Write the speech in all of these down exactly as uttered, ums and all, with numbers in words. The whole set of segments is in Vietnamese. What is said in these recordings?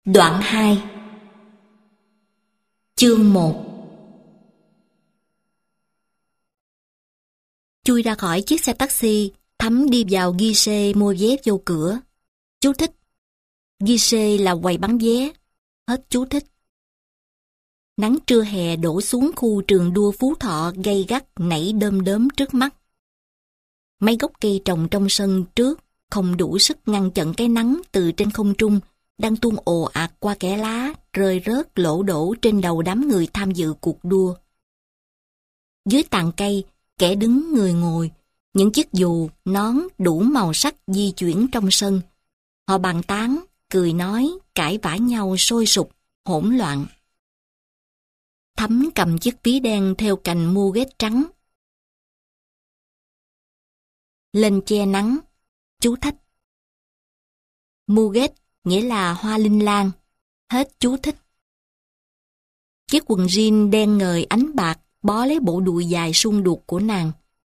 Đoạn hai. Chương một. Chui ra khỏi chiếc xe taxi, Thắm đi vào guichet mua vé vô cửa. Chú thích: guichet là quầy bán vé. Hết chú thích. Nắng trưa hè đổ xuống khu trường đua Phú Thọ gay gắt nảy đơm đớm trước mắt. Mấy gốc cây trồng trong sân trước không đủ sức ngăn chặn cái nắng từ trên không trung đang tuôn ồ ạt qua kẽ lá, rơi rớt lỗ đổ trên đầu đám người tham dự cuộc đua. Dưới tàn cây, kẻ đứng người ngồi, những chiếc dù, nón đủ màu sắc di chuyển trong sân. Họ bàn tán, cười nói, cãi vã nhau sôi sục, hỗn loạn. Thắm cầm chiếc ví đen theo cành muguet trắng. Lên che nắng. Chú thích: muguet nghĩa là hoa linh lan. Hết chú thích. Chiếc quần jean đen ngời ánh bạc bó lấy bộ đùi dài suông đuột của nàng.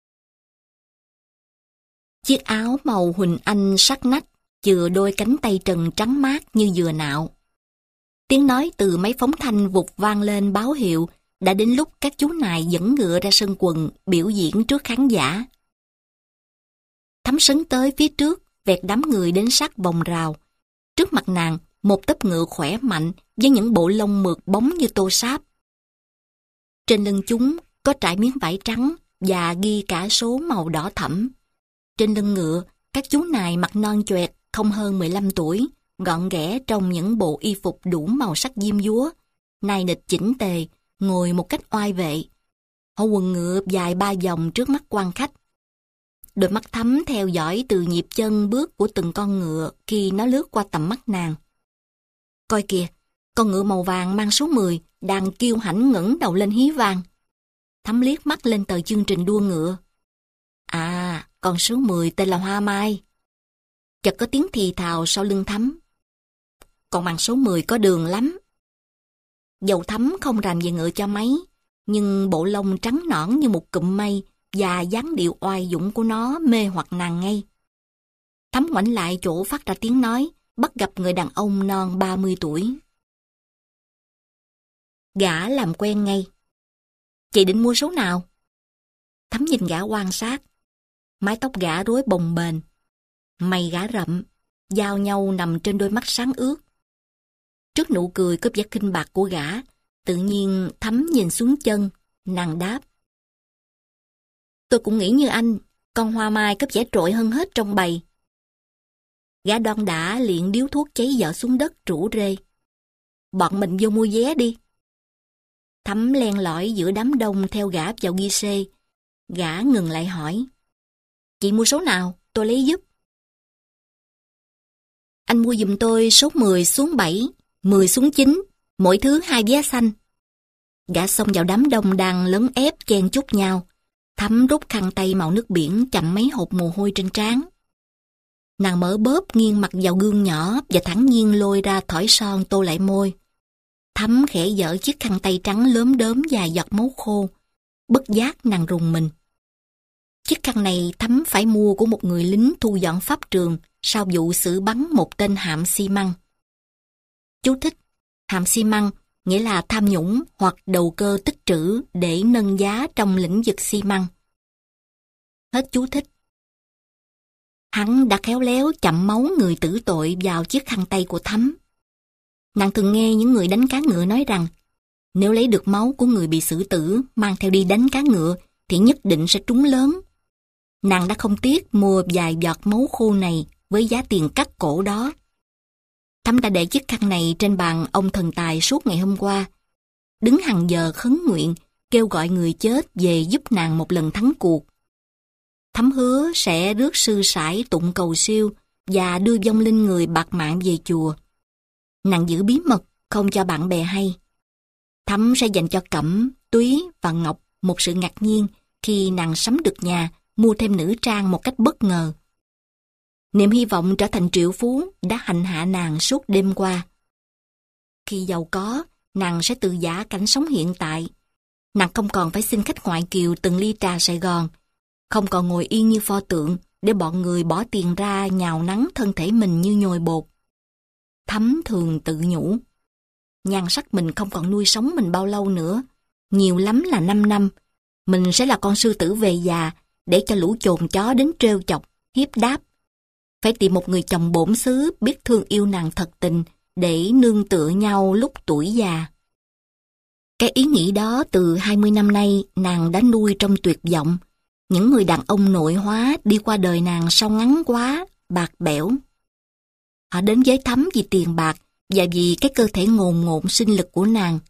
Chiếc áo màu huỳnh anh sắc nách chừa đôi cánh tay trần trắng mát như dừa nạo. Tiếng nói từ máy phóng thanh vụt vang lên báo hiệu đã đến lúc các chú nài dẫn ngựa ra sân quần biểu diễn trước khán giả. Thắm sấn tới phía trước, vẹt đám người đến sát vòng rào. Trước mặt nàng, một tấp ngựa khỏe mạnh với những bộ lông mượt bóng như tô sáp. Trên lưng chúng có trải miếng vải trắng và ghi cả số màu đỏ thẫm. Trên lưng ngựa, các chú nài mặt non choẹt không hơn mười lăm tuổi, gọn ghẽ trong những bộ y phục đủ màu sắc diêm dúa, nai nịch chỉnh tề, ngồi một cách oai vệ. Họ quần ngựa dài ba vòng trước mắt quan khách. Đôi mắt Thắm theo dõi từ nhịp chân bước của từng con ngựa khi nó lướt qua tầm mắt nàng. Coi kìa, con ngựa màu vàng mang số mười đang kiêu hãnh ngẩng đầu lên hí vang. Thắm liếc mắt lên tờ chương trình đua ngựa. À, con số mười tên là Hoa Mai. Chợt có tiếng thì thào sau lưng Thắm. Con mang số mười có đường lắm. Dầu Thắm không rành về ngựa cho mấy, nhưng bộ lông trắng nõn như một cụm mây và dáng điệu oai dũng của nó mê hoặc nàng ngay. Thắm ngoảnh lại chỗ phát ra tiếng nói, bắt gặp người đàn ông non ba mươi tuổi. Gã làm quen ngay. Chị định mua số nào? Thắm nhìn gã quan sát. Mái tóc gã rối bồng bềnh, mày gã rậm, giao nhau nằm trên đôi mắt sáng ướt. Trước nụ cười có vẻ khinh bạc của gã, tự nhiên Thắm nhìn xuống chân, nàng đáp. Tôi cũng nghĩ như anh, con Hoa Mai có vẻ trội hơn hết trong bầy. Gã đon đả liệng điếu thuốc cháy dở xuống đất rủ rê. Bọn mình vô mua vé đi. Thắm len lỏi giữa đám đông theo gã vào guichet. Gã ngừng lại hỏi. Chị mua số nào, tôi lấy giúp. Anh mua giùm tôi số mười xuống bảy, mười xuống chín, mỗi thứ hai vé xanh. Gã xông vào đám đông đang lấn ép chen chúc nhau. Thắm rút khăn tay màu nước biển chậm mấy hột mồ hôi trên trán. Nàng mở bóp nghiêng mặt vào gương nhỏ và thẳng nhiên lôi ra thỏi son tô lại môi. Thắm khẽ dở chiếc khăn tay trắng lốm đốm và giọt máu khô. Bất giác nàng rùng mình. Chiếc khăn này Thắm phải mua của một người lính thu dọn pháp trường sau vụ xử bắn một tên hạm xi măng. Chú thích: hạm xi măng nghĩa là tham nhũng hoặc đầu cơ tích trữ để nâng giá trong lĩnh vực xi măng. Hết chú thích. Hắn đã khéo léo chậm máu người tử tội vào chiếc khăn tay của Thắm. Nàng thường nghe những người đánh cá ngựa nói rằng nếu lấy được máu của người bị xử tử mang theo đi đánh cá ngựa thì nhất định sẽ trúng lớn. Nàng đã không tiếc mua vài giọt máu khô này với giá tiền cắt cổ đó. Thắm đã để chiếc khăn này trên bàn ông thần tài suốt ngày hôm qua. Đứng hàng giờ khấn nguyện, kêu gọi người chết về giúp nàng một lần thắng cuộc. Thắm hứa sẽ rước sư sãi tụng cầu siêu và đưa vong linh người bạc mạng về chùa. Nàng giữ bí mật, không cho bạn bè hay. Thắm sẽ dành cho Cẩm, Túy và Ngọc một sự ngạc nhiên khi nàng sắm được nhà, mua thêm nữ trang một cách bất ngờ. Niềm hy vọng trở thành triệu phú đã hành hạ nàng suốt đêm qua. Khi giàu có, nàng sẽ tự giả cảnh sống hiện tại. Nàng không còn phải xin khách ngoại kiều từng ly trà Sài Gòn, không còn ngồi yên như pho tượng để bọn người bỏ tiền ra nhào nắng thân thể mình như nhồi bột. Thắm thường tự nhủ. Nhan sắc mình không còn nuôi sống mình bao lâu nữa. Nhiều lắm là 5 năm. Mình sẽ là con sư tử về già để cho lũ chồn chó đến trêu chọc, hiếp đáp. Phải tìm một người chồng bổn xứ biết thương yêu nàng thật tình để nương tựa nhau lúc tuổi già. Cái ý nghĩ đó từ hai mươi năm nay nàng đã nuôi trong tuyệt vọng. Những người đàn ông nội hóa đi qua đời nàng sao ngắn quá, bạc bẽo. Họ đến với Thắm vì tiền bạc và vì cái cơ thể ngồn ngộn sinh lực của nàng.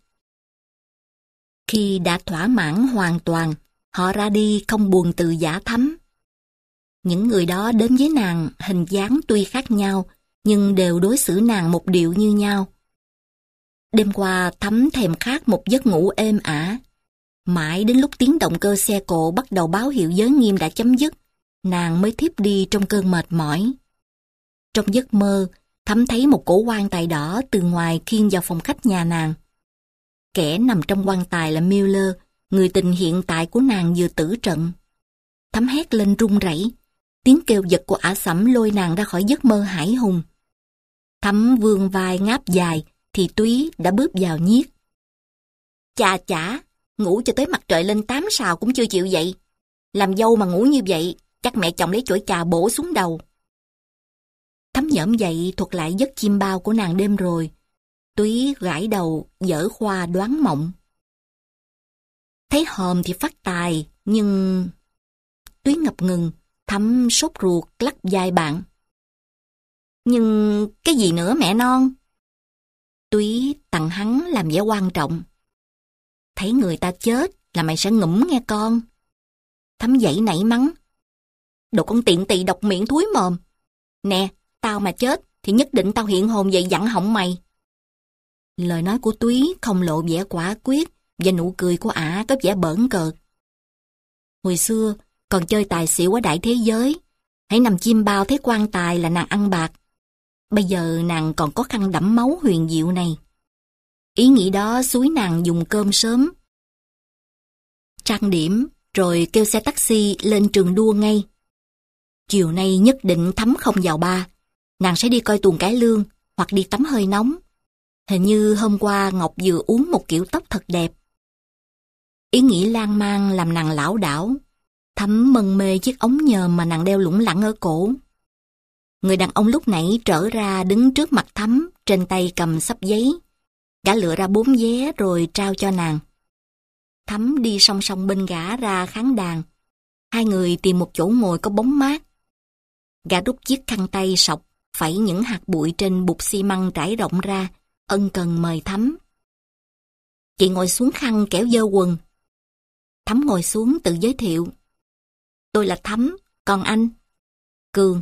Khi đã thỏa mãn hoàn toàn, họ ra đi không buồn từ giã Thắm. Những người đó đến với nàng hình dáng tuy khác nhau, nhưng đều đối xử nàng một điệu như nhau. Đêm qua Thắm thèm khát một giấc ngủ êm ả. Mãi đến lúc tiếng động cơ xe cộ bắt đầu báo hiệu giới nghiêm đã chấm dứt, nàng mới thiếp đi trong cơn mệt mỏi. Trong giấc mơ, Thắm thấy một cổ quan tài đỏ từ ngoài khiêng vào phòng khách nhà nàng. Kẻ nằm trong quan tài là Miller, người tình hiện tại của nàng vừa tử trận. Thắm hét lên run rẩy, tiếng kêu giật của ả sẩm lôi nàng ra khỏi giấc mơ hải hùng. Thắm vươn vai ngáp dài, thì Túy đã bước vào nhiếc. Chà chả, ngủ cho tới mặt trời lên tám sào cũng chưa chịu dậy. Làm dâu mà ngủ như vậy, chắc mẹ chồng lấy chổi trà bổ xuống đầu. Thắm nhởm dậy thuật lại giấc chim bao của nàng đêm rồi. Túy gãi đầu, dở khoa đoán mộng. Thấy hòm thì phát tài, nhưng... Túy ngập ngừng, Thắm sốt ruột lắc vai bạn. Nhưng cái gì nữa mẹ non? Túy tặng hắn làm vẻ quan trọng. Thấy người ta chết là mày sẽ ngủm nghe con. Thắm dậy nảy mắng. Đồ con tiện tỳ độc miệng thúi mồm. Nè, tao mà chết thì nhất định tao hiện hồn dậy dặn họng mày. Lời nói của Túy không lộ vẻ quả quyết và nụ cười của ả có vẻ bỡn cợt. Hồi xưa còn chơi tài xỉu ở đại thế giới, hãy nằm chim bao thấy quan tài là nàng ăn bạc. Bây giờ nàng còn có khăn đẫm máu huyền diệu này. Ý nghĩ đó xúi nàng dùng cơm sớm, trang điểm, rồi kêu xe taxi lên trường đua ngay. Chiều nay nhất định Thắm không vào ba. Nàng sẽ đi coi tuồng cải lương hoặc đi tắm hơi nóng. Hình như hôm qua Ngọc vừa uống một kiểu tóc thật đẹp. Ý nghĩ lan man làm nàng lảo đảo. Thắm mân mê chiếc ống nhòm mà nàng đeo lủng lẳng ở cổ. Người đàn ông lúc nãy trở ra đứng trước mặt Thắm, trên tay cầm xấp giấy. Gã lựa ra bốn vé rồi trao cho nàng. Thắm đi song song bên gã ra khán đàn. Hai người tìm một chỗ ngồi có bóng mát. Gã rút chiếc khăn tay sọc, phẩy những hạt bụi trên bục xi măng trải rộng ra, ân cần mời Thắm. Chị ngồi xuống khăn kẻo dơ quần. Thắm ngồi xuống tự giới thiệu. Tôi là Thắm, còn anh? Cường.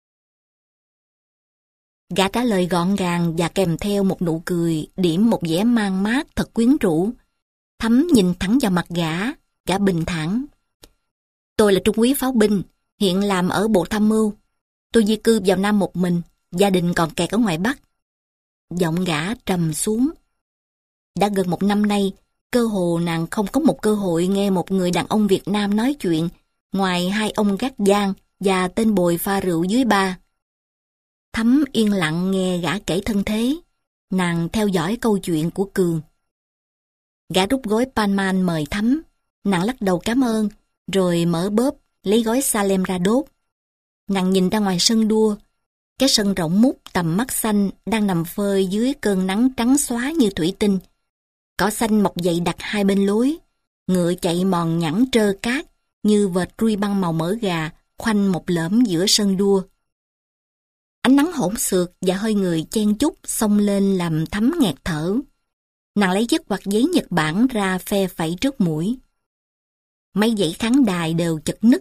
Gã trả lời gọn gàng và kèm theo một nụ cười, điểm một vẻ mang mát thật quyến rũ. Thắm nhìn thẳng vào mặt gã, gã bình thản. Tôi là trung úy pháo binh, hiện làm ở Bộ Tham mưu. Tôi di cư vào Nam một mình, gia đình còn kẹt ở ngoài Bắc. Giọng gã trầm xuống. Đã gần một năm nay, cơ hồ nàng không có một cơ hội nghe một người đàn ông Việt Nam nói chuyện, ngoài hai ông gác giang và tên bồi pha rượu dưới ba. Thắm yên lặng nghe gã kể thân thế, nàng theo dõi câu chuyện của Cường. Gã rút gói Panman mời Thắm, nàng lắc đầu cảm ơn, rồi mở bóp, lấy gói Salem ra đốt. Nàng nhìn ra ngoài sân đua, cái sân rộng mút tầm mắt xanh đang nằm phơi dưới cơn nắng trắng xóa như thủy tinh. Cỏ xanh mọc dậy đặt hai bên lối, ngựa chạy mòn nhẵn trơ cát như vệt ruy băng màu mỡ gà khoanh một lõm giữa sân đua. Ánh nắng hỗn xược và hơi người chen chúc xông lên làm Thắm nghẹt thở. Nàng lấy chiếc quạt giấy Nhật Bản ra phe phẩy trước mũi. Mấy dãy khán đài đều chật nứt.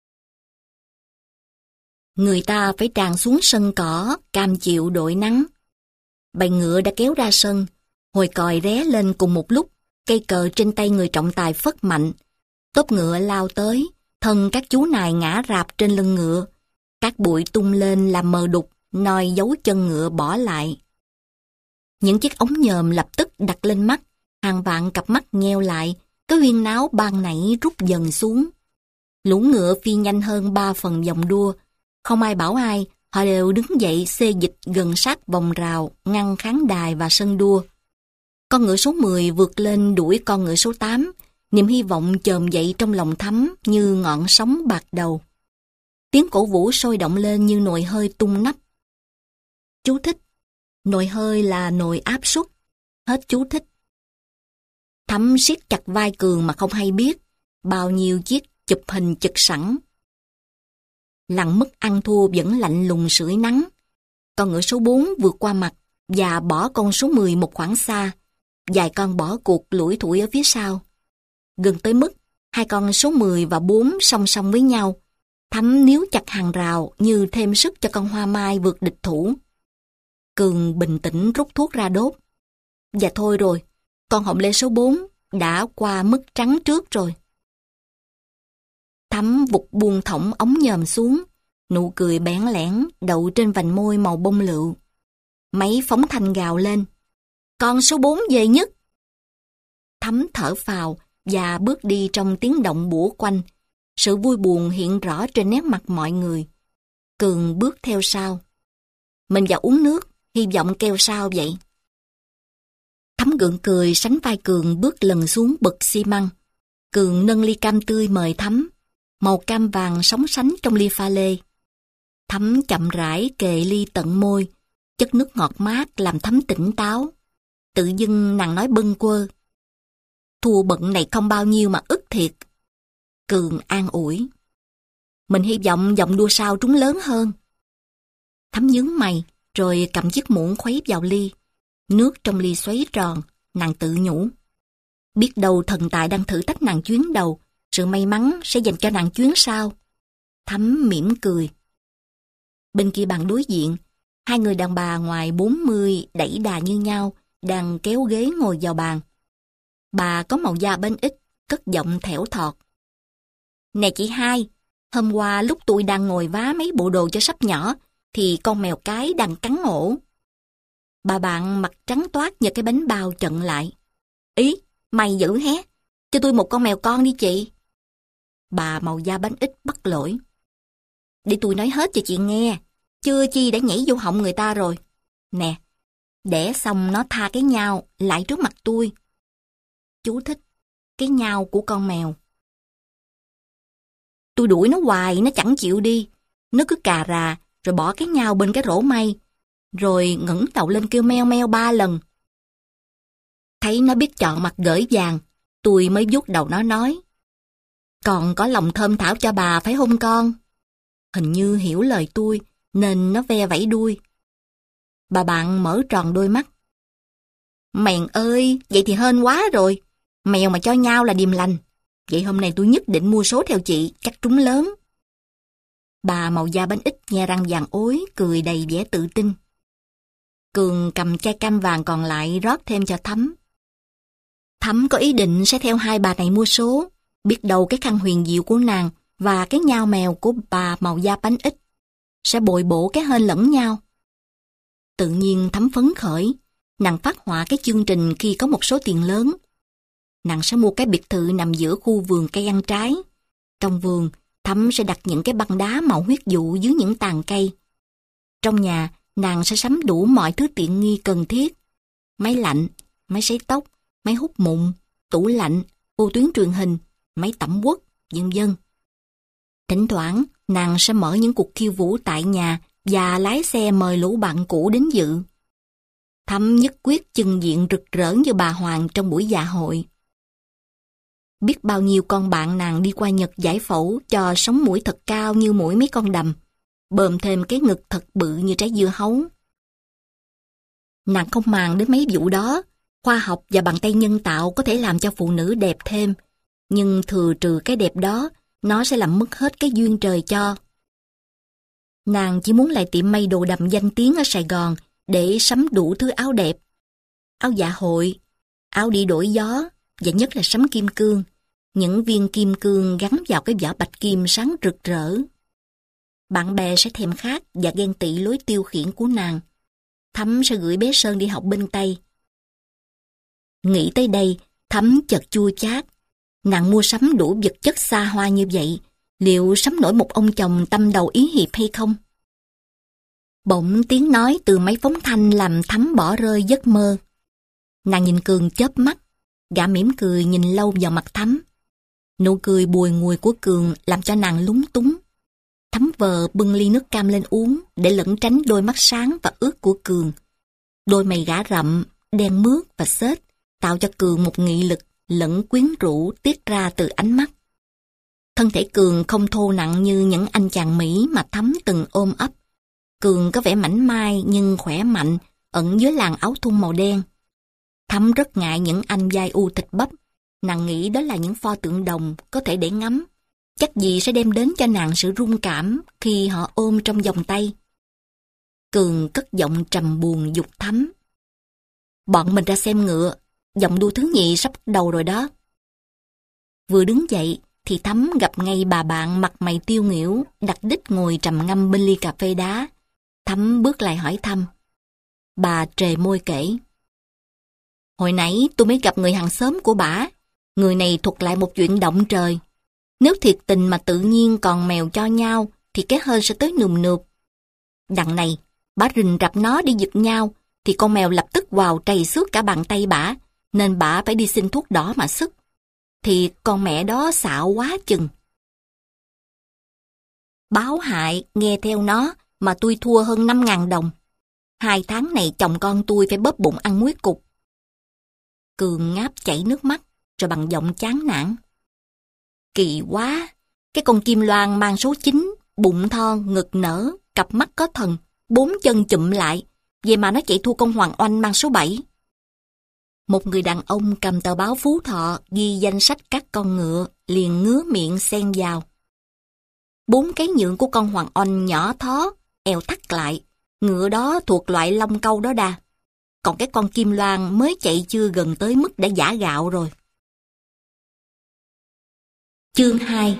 Người ta phải tràn xuống sân cỏ, cam chịu đội nắng. Bầy ngựa đã kéo ra sân, hồi còi ré lên cùng một lúc, cây cờ trên tay người trọng tài phất mạnh. Tốp ngựa lao tới, thân các chú nài ngã rạp trên lưng ngựa. Các bụi tung lên làm mờ đục, noi dấu chân ngựa bỏ lại. Những chiếc ống nhòm lập tức đặt lên mắt, hàng vạn cặp mắt nheo lại, cái huyên náo ban nãy rút dần xuống. Lũ ngựa phi nhanh hơn ba phần vòng đua, không ai bảo ai, Họ đều đứng dậy xê dịch gần sát vòng rào, ngăn khán đài và sân đua. Con ngựa số mười vượt lên đuổi con ngựa số tám, niềm hy vọng chồm dậy trong lòng Thắm như ngọn sóng bạc đầu. Tiếng cổ vũ sôi động lên như nồi hơi tung nắp. Chú thích: nồi hơi là nồi áp suất. Hết chú thích. Thắm siết chặt vai Cường mà không hay biết, bao nhiêu chiếc chụp hình chực sẵn. Lằn mức ăn thua vẫn lạnh lùng sưởi nắng. Con ngựa số bốn vượt qua mặt và bỏ con số mười một khoảng xa. Vài con bỏ cuộc lủi thủi ở phía sau. Gần tới mức hai con số mười và bốn song song với nhau. Thắm níu chặt hàng rào như thêm sức cho con hoa mai vượt địch thủ. Cường bình tĩnh rút thuốc ra đốt. Và thôi rồi, con họng lê số bốn đã qua mức trắng trước rồi. Thắm vụt buông thõng ống nhòm xuống, nụ cười bẽn lẽn đậu trên vành môi màu bông lựu. Máy phóng thanh gào lên: con số bốn về nhất. Thắm thở phào và bước đi trong tiếng động bủa quanh. Sự vui buồn hiện rõ trên nét mặt mọi người. Cường bước theo sau. Mình vào uống nước, hy vọng kêu sao vậy. Thắm gượng cười sánh vai Cường bước lần xuống bậc xi măng. Cường nâng ly cam tươi mời Thắm. Màu cam vàng sóng sánh trong ly pha lê. Thắm chậm rãi kề ly tận môi. Chất nước ngọt mát làm Thắm tỉnh táo. Tự dưng nàng nói bâng quơ: thua bận này không bao nhiêu mà ức thiệt. Cường an ủi: mình hy vọng vòng đua sau trúng lớn hơn. Thắm nhướng mày rồi cầm chiếc muỗng khuấy vào ly. Nước trong ly xoáy tròn, nàng tự nhủ: biết đâu thần tài đang thử thách nàng chuyến đầu, sự may mắn sẽ dành cho nàng chuyến sau. Thắm mỉm cười. Bên kia bàn đối diện, hai người đàn bà ngoài bốn mươi đẩy đà như nhau, đang kéo ghế ngồi vào bàn. Bà có màu da bên ít, cất giọng thẻo thọt: nè chị hai, hôm qua lúc tôi đang ngồi vá mấy bộ đồ cho sắp nhỏ, thì con mèo cái đang cắn ổ. Bà bạn mặt trắng toát nhờ cái bánh bao chận lại: ý, mày dữ hé, cho tôi một con mèo con đi chị. Bà màu da bánh ít bắt lỗi: để tôi nói hết cho chị nghe, chưa chi đã nhảy vô họng người ta rồi. Nè, đẻ xong nó tha cái nhao lại trước mặt tôi. Chú thích: cái nhao của con mèo. Tôi đuổi nó hoài, nó chẳng chịu đi. Nó cứ cà rà, rồi bỏ cái nhao bên cái rổ may, rồi ngẩng đầu lên kêu meo meo ba lần. Thấy nó biết chọn mặt gởi vàng, tôi mới vuốt đầu nó nói: còn có lòng thơm thảo cho bà phải không con? Hình như hiểu lời tôi, nên nó ve vẫy đuôi. Bà bạn mở tròn đôi mắt: mèn ơi, vậy thì hên quá rồi. Mèo mà cho nhau là điềm lành. Vậy hôm nay tôi nhất định mua số theo chị, chắc trúng lớn. Bà màu da bánh ít nhe răng vàng ối, cười đầy vẻ tự tin. Cường cầm chai cam vàng còn lại rót thêm cho Thắm. Thắm có ý định sẽ theo hai bà này mua số. Biết đâu cái khăn huyền diệu của nàng và cái nhao mèo của bà màu da bánh ít sẽ bồi bổ cái hên lẫn nhau. Tự nhiên Thắm phấn khởi. Nàng phát họa cái chương trình khi có một số tiền lớn. Nàng sẽ mua cái biệt thự nằm giữa khu vườn cây ăn trái. Trong vườn, Thắm sẽ đặt những cái băng đá màu huyết dụ dưới những tàn cây. Trong nhà, nàng sẽ sắm đủ mọi thứ tiện nghi cần thiết. Máy lạnh, máy sấy tóc, máy hút mụn, tủ lạnh, vô tuyến truyền hình, máy tẩm quất, vân vân. Thỉnh thoảng, nàng sẽ mở những cuộc khiêu vũ tại nhà và lái xe mời lũ bạn cũ đến dự. Thắm nhất quyết chưng diện rực rỡ như bà Hoàng trong buổi dạ hội. Biết bao nhiêu con bạn nàng đi qua Nhật giải phẫu cho sống mũi thật cao như mũi mấy con đầm, bơm thêm cái ngực thật bự như trái dưa hấu. Nàng không màng đến mấy vụ đó. Khoa học và bàn tay nhân tạo có thể làm cho phụ nữ đẹp thêm, nhưng thừa trừ cái đẹp đó, nó sẽ làm mất hết cái duyên trời cho. Nàng chỉ muốn lại tiệm may đồ đầm danh tiếng ở Sài Gòn để sắm đủ thứ áo đẹp. Áo dạ hội, áo đi đổi gió, và nhất là sắm kim cương. Những viên kim cương gắn vào cái vỏ bạch kim sáng rực rỡ. Bạn bè sẽ thèm khát và ghen tị lối tiêu khiển của nàng. Thắm sẽ gửi bé Sơn đi học bên Tây. Nghĩ tới đây, Thắm chợt chua chát. Nàng mua sắm đủ vật chất xa hoa như vậy, liệu sắm nổi một ông chồng tâm đầu ý hiệp hay không? Bỗng tiếng nói từ máy phóng thanh làm Thắm bỏ rơi giấc mơ. Nàng nhìn Cường chớp mắt, gã mỉm cười nhìn lâu vào mặt Thắm. Nụ cười bùi ngùi của Cường làm cho nàng lúng túng. Thắm vờ bưng ly nước cam lên uống để lẩn tránh đôi mắt sáng và ướt của Cường. Đôi mày gã rậm, đen mướt và xết, tạo cho Cường một nghị lực lẫn quyến rũ tiết ra từ ánh mắt. Thân thể Cường không thô nặng như những anh chàng Mỹ mà Thắm từng ôm ấp. Cường có vẻ mảnh mai nhưng khỏe mạnh, ẩn dưới làn áo thun màu đen. Thắm rất ngại những anh vai u thịt bắp. Nàng nghĩ đó là những pho tượng đồng có thể để ngắm. Chắc gì sẽ đem đến cho nàng sự rung cảm khi họ ôm trong vòng tay. Cường cất giọng trầm buồn giục Thắm. Bọn mình ra xem ngựa, vòng đua thứ nhì sắp đầu rồi đó. Vừa đứng dậy thì Thắm gặp ngay bà bạn mặt mày tiêu nghỉu, đặt đích ngồi trầm ngâm bên ly cà phê đá. Thắm bước lại hỏi thăm. Bà trề môi kể. Hồi nãy tôi mới gặp người hàng xóm của bả. Người này thuật lại một chuyện động trời. Nếu thiệt tình mà tự nhiên còn mèo cho nhau thì cái hên sẽ tới nườm nượp. Đằng này, bả rình rập nó đi giật nhau thì con mèo lập tức vào trầy xước cả bàn tay bả, nên bả phải đi xin thuốc đỏ mà sức. Thì con mẹ đó xạo quá chừng. Báo hại nghe theo nó mà tôi thua hơn năm ngàn đồng. Hai tháng này chồng con tôi phải bóp bụng ăn muối cục. Cường ngáp chảy nước mắt rồi bằng giọng chán nản. Kỳ quá, cái con kim loan mang số chín, bụng thon, ngực nở, cặp mắt có thần, bốn chân chụm lại, vậy mà nó chạy thua con Hoàng Oanh mang số bảy. Một người đàn ông cầm tờ báo Phú Thọ ghi danh sách các con ngựa, liền ngứa miệng xen vào. Bốn cái nhượng của con Hoàng Oanh nhỏ thó, eo thắt lại, ngựa đó thuộc loại long câu đó đa. Còn cái con kim loan mới chạy chưa gần tới mức đã giả gạo rồi. Chương hai.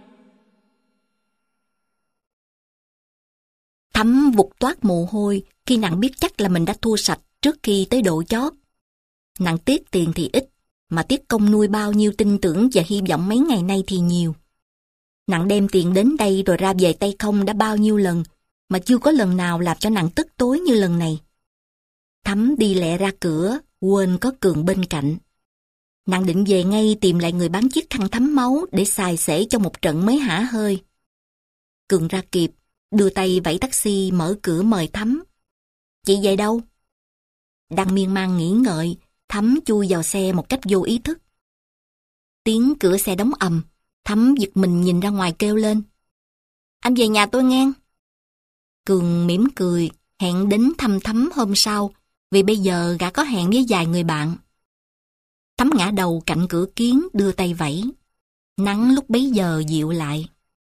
Thắm vụt toát mồ hôi khi nàng biết chắc là mình đã thua sạch trước khi tới độ chót. Nàng tiếc tiền thì ít, mà tiếc công nuôi bao nhiêu tin tưởng và hy vọng mấy ngày nay thì nhiều. Nàng đem tiền đến đây rồi ra về tay không đã bao nhiêu lần, mà chưa có lần nào làm cho nàng tức tối như lần này. Thắm đi lẹ ra cửa, quên có Cường bên cạnh. Nàng định về ngay tìm lại người bán chiếc khăn thấm máu để xài xể cho một trận mới hả hơi. Cường ra kịp, đưa tay vẫy taxi mở cửa mời Thắm. Chị về đâu? Đang miên man nghĩ ngợi, Thắm chui vào xe một cách vô ý thức. Tiếng cửa xe đóng ầm, Thắm giật mình nhìn ra ngoài kêu lên. Anh về nhà tôi nghe. Cường mỉm cười, hẹn đến thăm Thắm hôm sau, vì bây giờ gã có hẹn với vài người bạn. Thắm ngã đầu cạnh cửa kiến đưa tay vẫy. Nắng lúc bấy giờ dịu lại.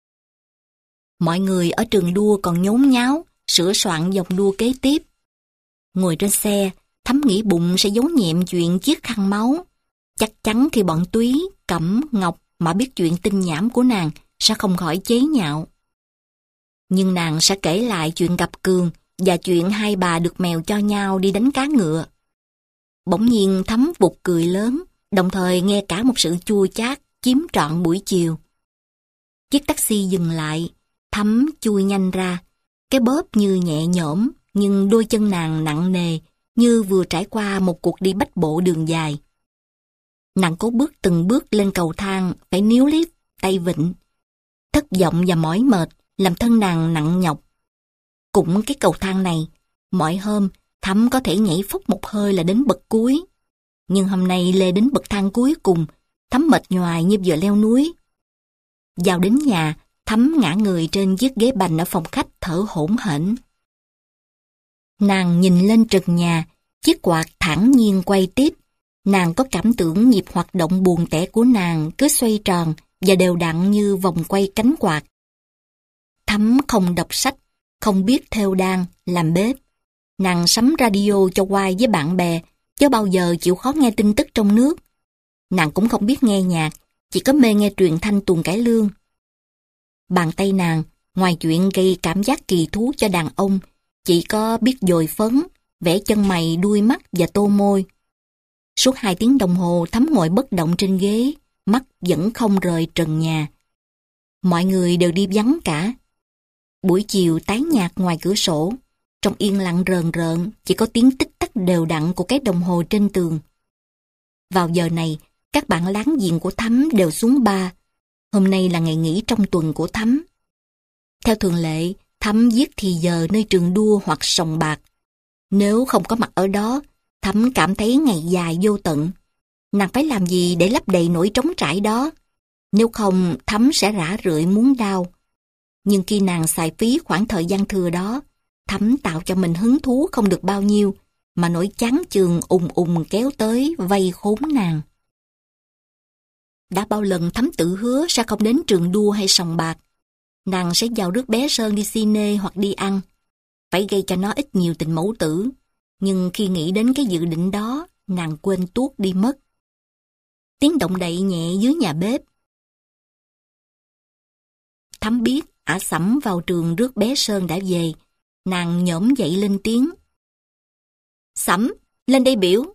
Mọi người ở trường đua còn nhốn nháo, sửa soạn vòng đua kế tiếp. Ngồi trên xe, Thắm nghĩ bụng sẽ giấu nhẹm chuyện chiếc khăn máu. Chắc chắn khi bọn Túy, Cẩm, Ngọc mà biết chuyện tinh nhảm của nàng sẽ không khỏi chế nhạo. Nhưng nàng sẽ kể lại chuyện gặp Cường và chuyện hai bà được mèo cho nhau đi đánh cá ngựa. Bỗng nhiên Thắm vụt cười lớn, đồng thời nghe cả một sự chua chát chiếm trọn buổi chiều. Chiếc taxi dừng lại, Thắm chui nhanh ra, cái bóp như nhẹ nhõm, nhưng đôi chân nàng nặng nề, như vừa trải qua một cuộc đi bách bộ đường dài. Nàng cố bước từng bước lên cầu thang, phải níu lift, tay vịn. Thất vọng và mỏi mệt làm thân nàng nặng nhọc. Cũng cái cầu thang này, mọi hôm Thắm có thể nhảy phốc một hơi là đến bậc cuối. Nhưng hôm nay lê đến bậc thang cuối cùng, Thắm mệt nhoài như vừa leo núi. Vào đến nhà, Thắm ngã người trên chiếc ghế bành ở phòng khách thở hổn hển. Nàng nhìn lên trần nhà, chiếc quạt thản nhiên quay tiếp. Nàng có cảm tưởng nhịp hoạt động buồn tẻ của nàng cứ xoay tròn và đều đặn như vòng quay cánh quạt. Thắm không đọc sách, không biết thêu đan, làm bếp. Nàng sắm radio cho quay với bạn bè, chứ bao giờ chịu khó nghe tin tức trong nước. Nàng cũng không biết nghe nhạc, chỉ có mê nghe truyền thanh tuồng cải lương. Bàn tay nàng, ngoài chuyện gây cảm giác kỳ thú cho đàn ông, chỉ có biết dồi phấn, vẽ chân mày, đuôi mắt và tô môi. Suốt hai tiếng đồng hồ Thắm ngồi bất động trên ghế, mắt vẫn không rời trần nhà. Mọi người đều đi vắng cả. Buổi chiều tái nhạc ngoài cửa sổ, Trong yên lặng rờn rợn, chỉ có tiếng tích tắc đều đặn của cái đồng hồ trên tường. Vào giờ này, các bạn láng giềng của Thắm đều xuống ba. Hôm nay là ngày nghỉ trong tuần của Thắm. Theo thường lệ, Thắm giết thì giờ nơi trường đua hoặc sòng bạc. Nếu không có mặt ở đó, Thắm cảm thấy ngày dài vô tận. Nàng phải làm gì để lấp đầy nỗi trống trải đó? Nếu không, Thắm sẽ rã rượi muốn đau. Nhưng khi nàng xài phí khoảng thời gian thừa đó, Thắm tạo cho mình hứng thú không được bao nhiêu, mà nỗi chán chường ùng ùng kéo tới vây khốn nàng. Đã bao lần Thắm tự hứa sẽ không đến trường đua hay sòng bạc. Nàng sẽ vào rước bé Sơn đi cine hoặc đi ăn. Phải gây cho nó ít nhiều tình mẫu tử. Nhưng khi nghĩ đến cái dự định đó, nàng quên tuốt đi mất. Tiếng động đậy nhẹ dưới nhà bếp. Thắm biết ả Sẩm vào trường rước bé Sơn đã về. Nàng nhổm dậy lên tiếng. Sẩm, lên đây biểu.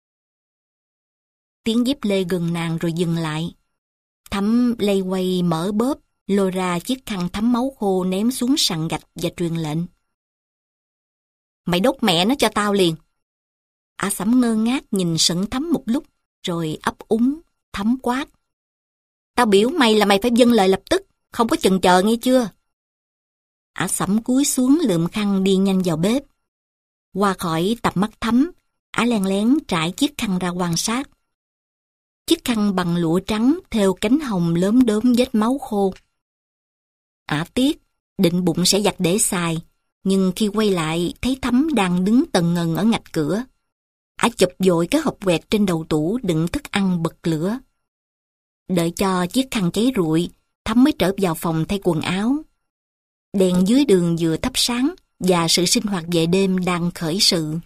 Tiếng dép lê gần nàng rồi dừng lại. Thắm lay quay mở bóp, lôi ra chiếc khăn thấm máu khô ném xuống sàn gạch và truyền lệnh. Mày đốt mẹ nó cho tao liền. Ả Sẩm ngơ ngác nhìn sững Thắm một lúc, rồi ấp úng, Thắm quát. Tao biểu mày là mày phải vâng lời lập tức, không có chần chờ nghe chưa? Ả Sẩm cúi xuống lượm khăn đi nhanh vào bếp. Qua khỏi tầm mắt Thắm, Ả lén lén trải chiếc khăn ra quan sát. Chiếc khăn bằng lụa trắng theo cánh hồng lốm đốm vết máu khô. Ả tiếc, định bụng sẽ giặt để xài, nhưng khi quay lại thấy Thắm đang đứng tần ngần ở ngạch cửa. Ả chụp vội cái hộp quẹt trên đầu tủ đựng thức ăn bật lửa. Đợi cho chiếc khăn cháy rụi, Thắm mới trở vào phòng thay quần áo. Đèn dưới đường vừa thắp sáng và sự sinh hoạt về đêm đang khởi sự.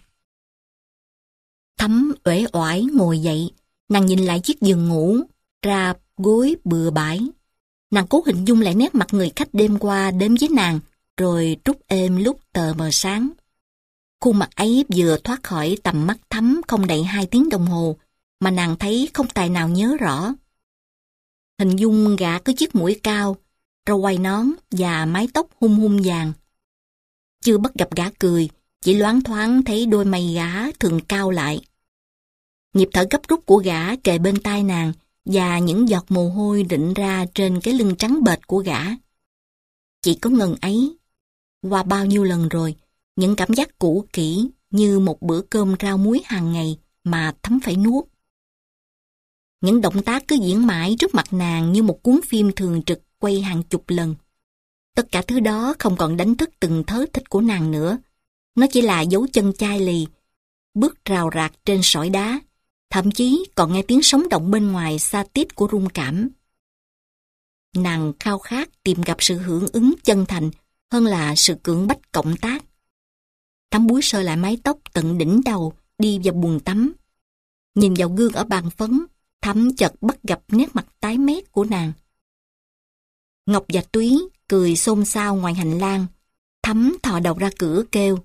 Thắm uể oải ngồi dậy, nàng nhìn lại chiếc giường ngủ, rạp, gối bừa bãi. Nàng cố hình dung lại nét mặt người khách đêm qua đến với nàng, rồi trút êm lúc tờ mờ sáng. Khuôn mặt ấy vừa thoát khỏi tầm mắt Thắm không đầy hai tiếng đồng hồ, mà nàng thấy không tài nào nhớ rõ. Hình dung gã có chiếc mũi cao, râu quai nón và mái tóc hung hung vàng. Chưa bắt gặp gã cười, chỉ loáng thoáng thấy đôi mày gã thường cao lại. Nhịp thở gấp rút của gã kề bên tai nàng và những giọt mồ hôi rịn ra trên cái lưng trắng bệch của gã. Chỉ có ngần ấy. Qua bao nhiêu lần rồi, những cảm giác cũ kỹ như một bữa cơm rau muối hàng ngày mà Thắm phải nuốt. Những động tác cứ diễn mãi trước mặt nàng như một cuốn phim thường trực quay hàng chục lần. Tất cả thứ đó không còn đánh thức từng thớ thịt của nàng nữa. Nó chỉ là dấu chân chai lì, bước rào rạc trên sỏi đá, thậm chí còn nghe tiếng sống động bên ngoài xa tít của rung cảm. Nàng khao khát tìm gặp sự hưởng ứng chân thành hơn là sự cưỡng bách cộng tác. Thắm búi sơ lại mái tóc tận đỉnh đầu, đi vào buồng tắm. Nhìn vào gương ở bàn phấn, Thắm chợt bắt gặp nét mặt tái mét của nàng. Ngọc và Túy cười xôn xao ngoài hành lang. Thắm thò đầu ra cửa kêu.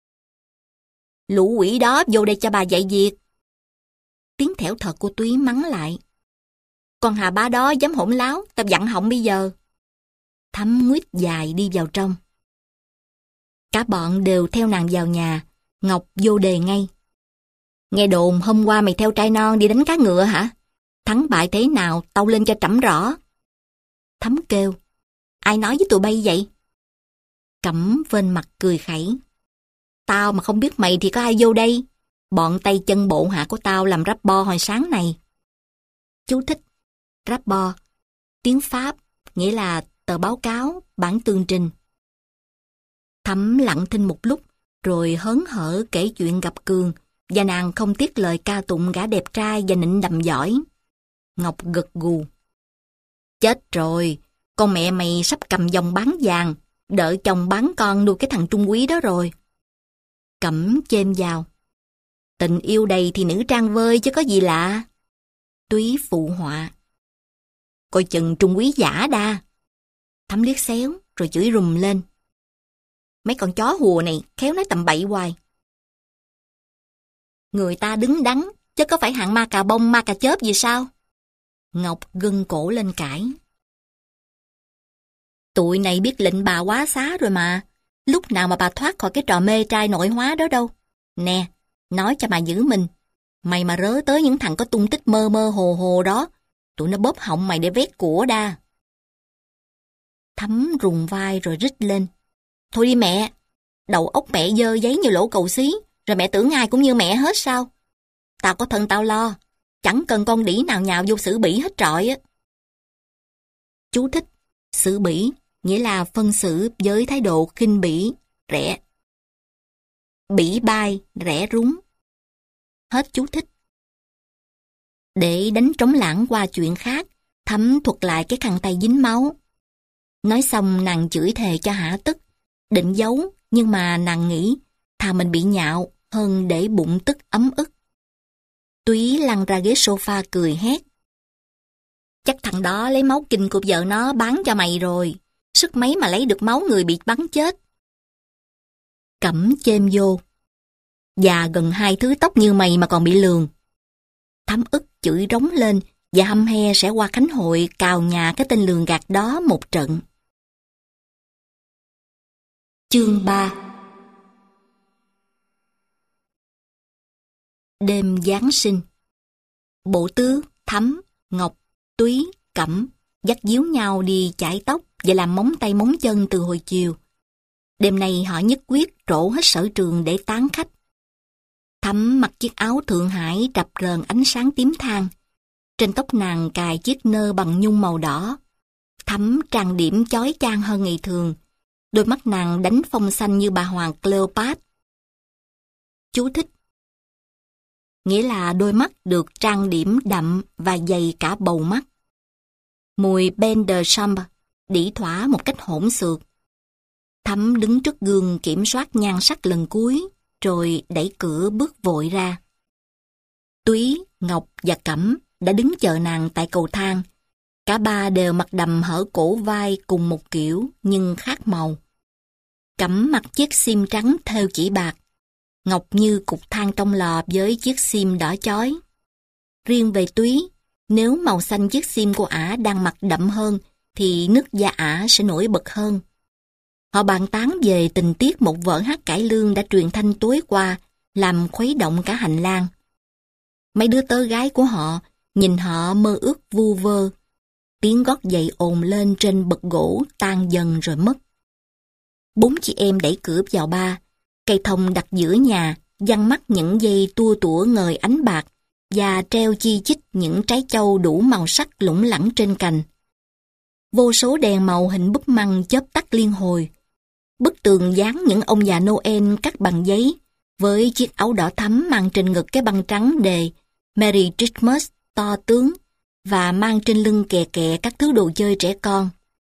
Lũ quỷ đó vô đây cho bà dạy việc. Tiếng thẻo thợt của Túy mắng lại. Con hà bá đó dám hỗn láo, tao dặn họng bây giờ. Thắm nguyết dài đi vào trong. Cả bọn đều theo nàng vào nhà. Ngọc vô đề ngay. Nghe đồn hôm qua mày theo trai non đi đánh cá ngựa hả? Thắng bại thế nào tao lên cho trẫm rõ. Thắm kêu. Ai nói với tụi bay vậy? Cẩm vên mặt cười khẩy. Tao mà không biết mày thì có ai vô đây? Bọn tay chân bộ hạ của tao làm rap bo hồi sáng này. Chú thích. Rap bo, tiếng Pháp, nghĩa là tờ báo cáo, bản tường trình. Thắm lặng thinh một lúc, rồi hớn hở kể chuyện gặp Cường, và nàng không tiếc lời ca tụng gã đẹp trai và nịnh đầm giỏi. Ngọc gật gù. Chết rồi, con mẹ mày sắp cầm dòng bán vàng, đợi chồng bán con nuôi cái thằng Trung Quý đó rồi. Cẩm chêm vào. Tình yêu đầy thì nữ trang vơi chứ có gì lạ. Túy phụ họa. Coi chừng Trung Quý giả đa. Thắm liếc xéo rồi chửi rùm lên. Mấy con chó hùa này khéo nói tầm bậy hoài. Người ta đứng đắn, chứ có phải hạng ma cà bông ma cà chớp gì sao? Ngọc gân cổ lên cãi. Tụi này biết lệnh bà quá xá rồi mà. Lúc nào mà bà thoát khỏi cái trò mê trai nội hóa đó đâu. Nè, nói cho mà giữ mình. Mày mà rớ tới những thằng có tung tích mơ mơ hồ hồ đó, tụi nó bóp họng mày để vét của đa. Thắm rùng vai rồi rít lên. Thôi đi mẹ, đầu óc mẹ dơ giấy như lỗ cầu xí, rồi mẹ tưởng ai cũng như mẹ hết sao? Tao có thân tao lo, chẳng cần con đĩ nào nhào vô xử bỉ hết trọi á. Chú thích, xử bỉ nghĩa là phân xử với thái độ khinh bỉ, rẻ. Bỉ bai, rẻ rúng. Hết chú thích. Để đánh trống lãng qua chuyện khác, Thắm thuật lại cái khăn tay dính máu. Nói xong nàng chửi thề cho hả tức, định giấu, nhưng mà nàng nghĩ thà mình bị nhạo hơn để bụng tức ấm ức. Túy lăn ra ghế sofa cười hét. Chắc thằng đó lấy máu kinh của vợ nó bán cho mày rồi, sức mấy mà lấy được máu người bị bắn chết. Cẩm chêm vô. Già gần hai thứ tóc như mày mà còn bị lường. Thắm ức chửi rống lên và hăm he sẽ qua khánh hội cào nhà cái tên lường gạt đó một trận. Chương ba. Đêm Giáng sinh. Bộ Tước, Thắm, Ngọc, Túy, Cẩm dắt díu nhau đi chải tóc và làm móng tay móng chân từ hồi chiều. Đêm nay họ nhất quyết trổ hết sở trường để tán khách. Thắm mặc chiếc áo Thượng Hải rập rờn ánh sáng tím than. Trên tóc nàng cài chiếc nơ bằng nhung màu đỏ. Thắm trang điểm chói chang hơn ngày thường. Đôi mắt nàng đánh phong xanh như bà hoàng Cleopat. Chú thích. Nghĩa là đôi mắt được trang điểm đậm và dày cả bầu mắt. Mùi bain de chambre đĩ thỏa một cách hỗn xược. Thắm đứng trước gương kiểm soát nhan sắc lần cuối, rồi đẩy cửa bước vội ra. Túy, Ngọc và Cẩm đã đứng chờ nàng tại cầu thang. Cả ba đều mặc đầm hở cổ vai cùng một kiểu nhưng khác màu. Cẩm mặc chiếc xiêm trắng thêu chỉ bạc, Ngọc như cục than trong lò với chiếc xiêm đỏ chói. Riêng về Túy, nếu màu xanh chiếc xiêm của ả đang mặc đậm hơn thì nước da ả sẽ nổi bật hơn. Họ bàn tán về tình tiết một vở hát cải lương đã truyền thanh tối qua, làm khuấy động cả hành lang. Mấy đứa tớ gái của họ nhìn họ mơ ước vu vơ. Tiếng gót giày ồn lên trên bậc gỗ tan dần rồi mất. Bốn chị em đẩy cửa vào ba. Cây thông đặt giữa nhà, giăng mắt những dây tua tủa ngời ánh bạc và treo chi chít những trái châu đủ màu sắc lủng lẳng trên cành. Vô số đèn màu hình búp măng chớp tắt liên hồi. Bức tường dán những ông già Noel cắt bằng giấy, với chiếc áo đỏ thắm mang trên ngực cái băng trắng đề Merry Christmas to tướng và mang trên lưng kè kè các thứ đồ chơi trẻ con.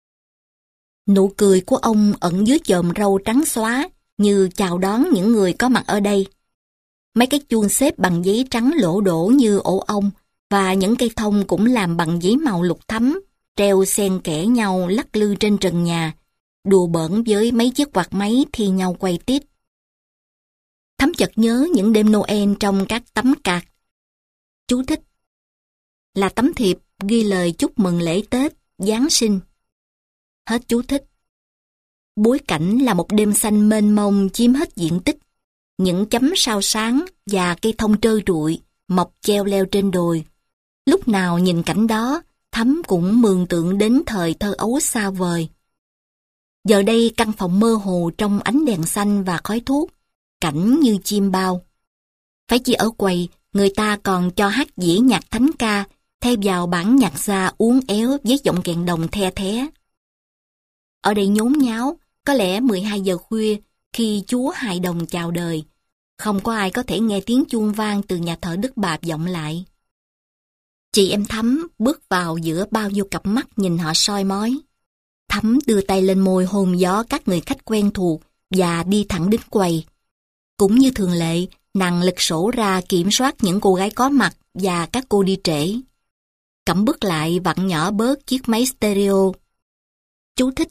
Nụ cười của ông ẩn dưới chòm râu trắng xóa như chào đón những người có mặt ở đây. Mấy cái chuông xếp bằng giấy trắng lỗ đổ như ổ ong và những cây thông cũng làm bằng giấy màu lục thắm, treo xen kẽ nhau lắc lư trên trần nhà, đùa bỡn với mấy chiếc quạt máy thi nhau quay tít. Thắm chợt nhớ những đêm Noel trong các tấm card. Chú thích. Là tấm thiệp ghi lời chúc mừng lễ Tết, Giáng sinh. Hết chú thích. Bối cảnh là một đêm xanh mênh mông chiếm hết diện tích. Những chấm sao sáng và cây thông trơ trụi mọc treo leo trên đồi. Lúc nào nhìn cảnh đó, Thắm cũng mường tượng đến thời thơ ấu xa vời. Giờ đây căn phòng mơ hồ trong ánh đèn xanh và khói thuốc, cảnh như chim bao. Phải chỉ ở quầy, người ta còn cho hát dĩa nhạc thánh ca, thay vào bản nhạc gia uốn éo với giọng kèn đồng the thé. Ở đây nhốn nháo, có lẽ mười hai giờ khuya, khi Chúa hài đồng chào đời, không có ai có thể nghe tiếng chuông vang từ nhà thờ Đức Bà vọng lại. Chị em Thắm bước vào giữa bao nhiêu cặp mắt nhìn họ soi mói. Thắm đưa tay lên môi hôn gió các người khách quen thuộc và đi thẳng đến quầy. Cũng như thường lệ, nàng lật sổ ra kiểm soát những cô gái có mặt và các cô đi trễ. Cẩm bước lại vặn nhỏ bớt chiếc máy stereo. Chú thích.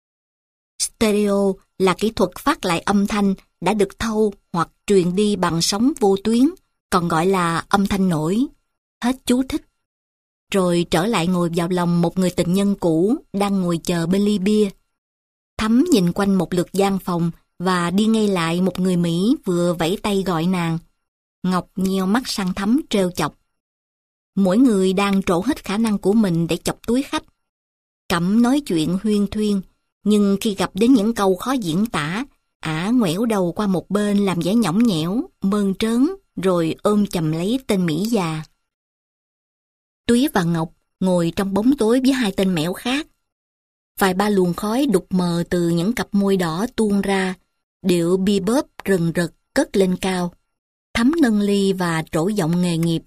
Stereo là kỹ thuật phát lại âm thanh đã được thâu hoặc truyền đi bằng sóng vô tuyến, còn gọi là âm thanh nổi. Hết chú thích. Rồi trở lại ngồi vào lòng một người tình nhân cũ đang ngồi chờ bên ly bia. Thắm nhìn quanh một lượt gian phòng và đi ngay lại một người Mỹ vừa vẫy tay gọi nàng. Ngọc nheo mắt sang Thắm trêu chọc. Mỗi người đang trổ hết khả năng của mình để chọc túi khách. Cẩm nói chuyện huyên thuyên, nhưng khi gặp đến những câu khó diễn tả, ả ngoẻo đầu qua một bên làm vẻ nhõng nhẽo, mơn trớn, rồi ôm chầm lấy tên Mỹ già. Túy và Ngọc ngồi trong bóng tối với hai tên mẻo khác. Vài ba luồng khói đục mờ từ những cặp môi đỏ tuôn ra, điệu bebop rần rật cất lên cao. Thắm nâng ly và trổ giọng nghề nghiệp.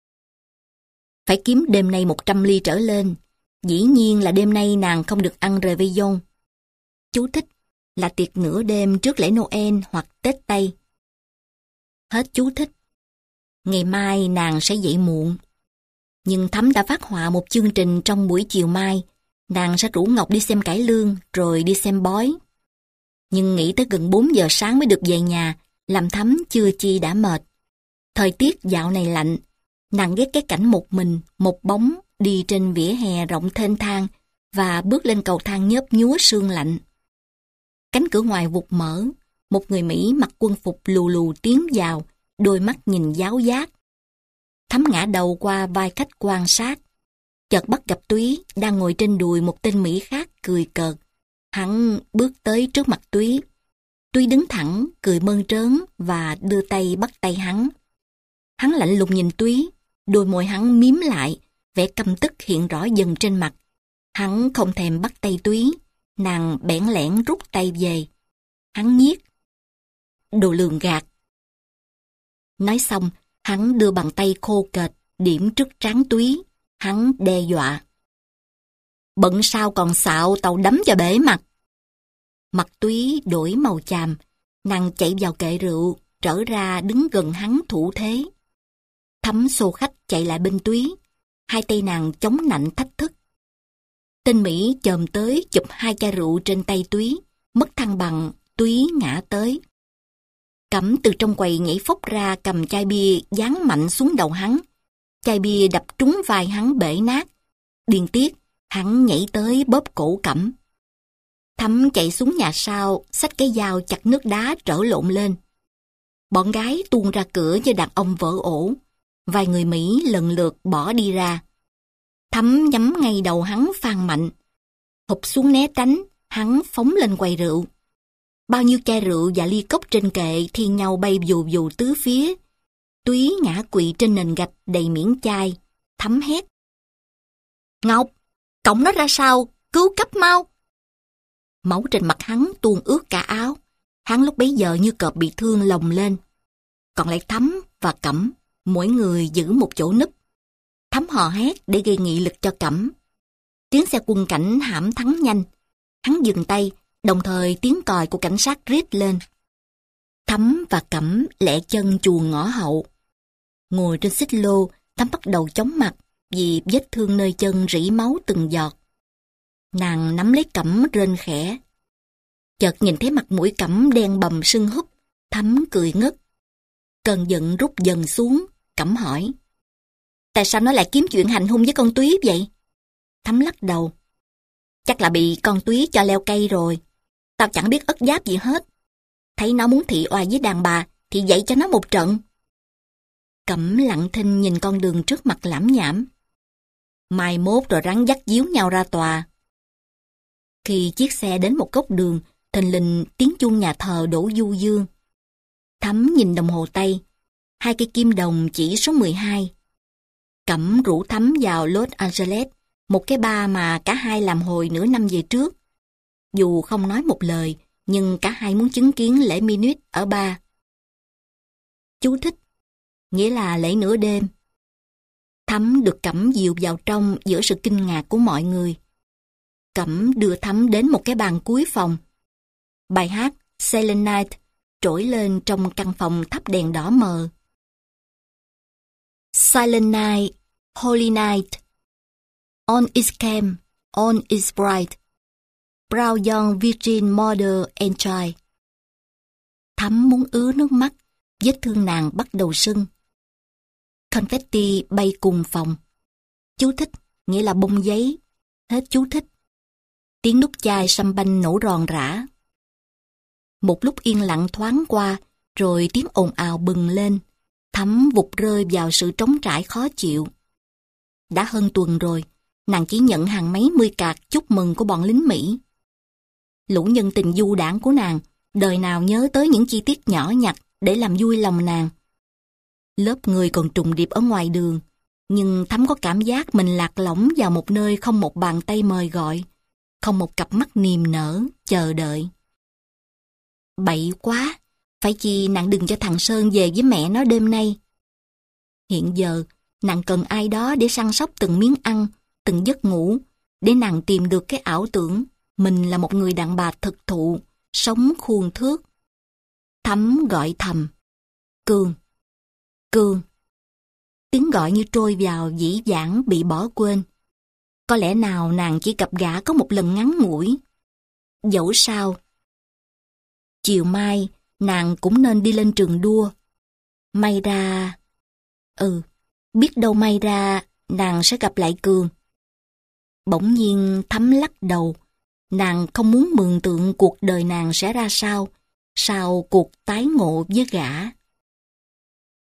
Phải kiếm đêm nay một trăm ly trở lên. Dĩ nhiên là đêm nay nàng không được ăn Réveillon. Chú thích là tiệc nửa đêm trước lễ Noel hoặc Tết Tây. Hết chú thích. Ngày mai nàng sẽ dậy muộn. Nhưng Thắm đã phát họa một chương trình trong buổi chiều mai. Nàng sẽ rủ Ngọc đi xem cải lương rồi đi xem bói. Nhưng nghĩ tới gần bốn giờ sáng mới được về nhà, làm Thắm chưa chi đã mệt. Thời tiết dạo này lạnh, nàng ghét cái cảnh một mình, một bóng đi trên vỉa hè rộng thênh thang và bước lên cầu thang nhớp nhúa sương lạnh. Cánh cửa ngoài vụt mở, một người Mỹ mặc quân phục lù lù tiến vào, đôi mắt nhìn giáo giác. Thắm ngã đầu qua vai khách quan sát. Chợt bắt gặp Túy đang ngồi trên đùi một tên Mỹ khác cười cợt. Hắn bước tới trước mặt Túy. Túy đứng thẳng, cười mơn trớn và đưa tay bắt tay hắn. Hắn lạnh lùng nhìn Túy, đôi môi hắn mím lại, vẻ căm tức hiện rõ dần trên mặt. Hắn không thèm bắt tay Túy, nàng bẽn lẽn rút tay về. Hắn nhiếc. Đồ lường gạt. Nói xong, hắn đưa bàn tay khô kệch, điểm trước trán Túy. Hắn đe dọa. Bận sao còn xạo, tàu đấm cho bể mặt. Mặt Túy đổi màu chàm, nàng chạy vào kệ rượu, trở ra đứng gần hắn thủ thế. Thắm xô khách chạy lại bên Túy, hai tay nàng chống nạnh thách thức. Tên Mỹ chồm tới chụp hai chai rượu trên tay Túy, mất thăng bằng, Túy ngã tới. Cẩm từ trong quầy nhảy phốc ra cầm chai bia giáng mạnh xuống đầu hắn. Chai bia đập trúng vai hắn bể nát. Điên tiết, hắn nhảy tới bóp cổ Cẩm. Thắm chạy xuống nhà sau, xách cái dao chặt nước đá trở lộn lên. Bọn gái tuôn ra cửa như đàn ông vỡ ổ. Vài người Mỹ lần lượt bỏ đi ra. Thắm nhắm ngay đầu hắn phang mạnh. Hụp xuống né tránh, hắn phóng lên quầy rượu. Bao nhiêu chai rượu và ly cốc trên kệ thi nhau bay vù vù tứ phía. Túy ngã quỵ trên nền gạch đầy miễn chai. Thắm hét. Ngọc, cõng nó ra sau, cứu cấp mau. Máu trên mặt hắn tuôn ướt cả áo. Hắn lúc bấy giờ như cọp bị thương lồng lên. Còn lại Thắm và Cẩm, mỗi người giữ một chỗ núp. Thắm hò hét để gây nghị lực cho Cẩm. Tiếng xe quân cảnh hãm thắng nhanh. Hắn dừng tay, đồng thời tiếng còi của cảnh sát rít lên. Thắm và Cẩm lẹ chân chuồn ngõ hậu. Ngồi trên xích lô, Thắm bắt đầu chóng mặt vì vết thương nơi chân rỉ máu từng giọt. Nàng nắm lấy Cẩm rên khẽ. Chợt nhìn thấy mặt mũi Cẩm đen bầm sưng húp, Thắm cười ngất. Cơn giận rút dần xuống, Cẩm hỏi. Tại sao nó lại kiếm chuyện hành hung với con Túy vậy? Thắm lắc đầu. Chắc là bị con Túy cho leo cây rồi. Tao chẳng biết ất giáp gì hết. Thấy nó muốn thị oai với đàn bà thì dạy cho nó một trận. Cẩm lặng thinh nhìn con đường trước mặt lãm nhảm. Mai mốt rồi rắn dắt díu nhau ra tòa. Khi chiếc xe đến một góc đường, thình lình tiếng chuông nhà thờ đổ du dương. Thắm nhìn đồng hồ tay. Hai cây kim đồng chỉ số mười hai. Cẩm rủ Thắm vào Los Angeles, một cái bar mà cả hai làm hồi nửa năm về trước. Dù không nói một lời, nhưng cả hai muốn chứng kiến lễ minuit ở bar. Chú thích, nghĩa là lễ nửa đêm. Thắm được Cẩm dìu vào trong giữa sự kinh ngạc của mọi người. Cẩm đưa Thắm đến một cái bàn cuối phòng. Bài hát Silent Night trỗi lên trong căn phòng thắp đèn đỏ mờ. Silent Night, Holy Night. On is calm, on is bright. Brown young virgin mother and child. Thắm muốn ứa nước mắt, vết thương nàng bắt đầu sưng. Confetti bay cùng phòng. Chú thích, nghĩa là bông giấy. Hết chú thích. Tiếng nút chai săm banh nổ ròn rã. Một lúc yên lặng thoáng qua, rồi tiếng ồn ào bừng lên. Thắm vụt rơi vào sự trống trải khó chịu. Đã hơn tuần rồi, nàng chỉ nhận hàng mấy mươi card chúc mừng của bọn lính Mỹ. Lũ nhân tình du đảng của nàng, đời nào nhớ tới những chi tiết nhỏ nhặt để làm vui lòng nàng. Lớp người còn trùng điệp ở ngoài đường, nhưng Thắm có cảm giác mình lạc lõng vào một nơi không một bàn tay mời gọi, không một cặp mắt niềm nở, chờ đợi. Bậy quá, phải chi nàng đừng cho thằng Sơn về với mẹ nó đêm nay. Hiện giờ, nàng cần ai đó để săn sóc từng miếng ăn, từng giấc ngủ, để nàng tìm được cái ảo tưởng mình là một người đàn bà thực thụ, sống khuôn thước. Thắm gọi thầm, Cường, Cường. Tiếng gọi như trôi vào dĩ vãng bị bỏ quên. Có lẽ nào nàng chỉ gặp gã có một lần ngắn ngủi. Dẫu sao, chiều mai nàng cũng nên đi lên trường đua. May ra... Ừ, biết đâu may ra nàng sẽ gặp lại Cường. Bỗng nhiên Thắm lắc đầu. Nàng không muốn mường tượng cuộc đời nàng sẽ ra sao sau cuộc tái ngộ với gã.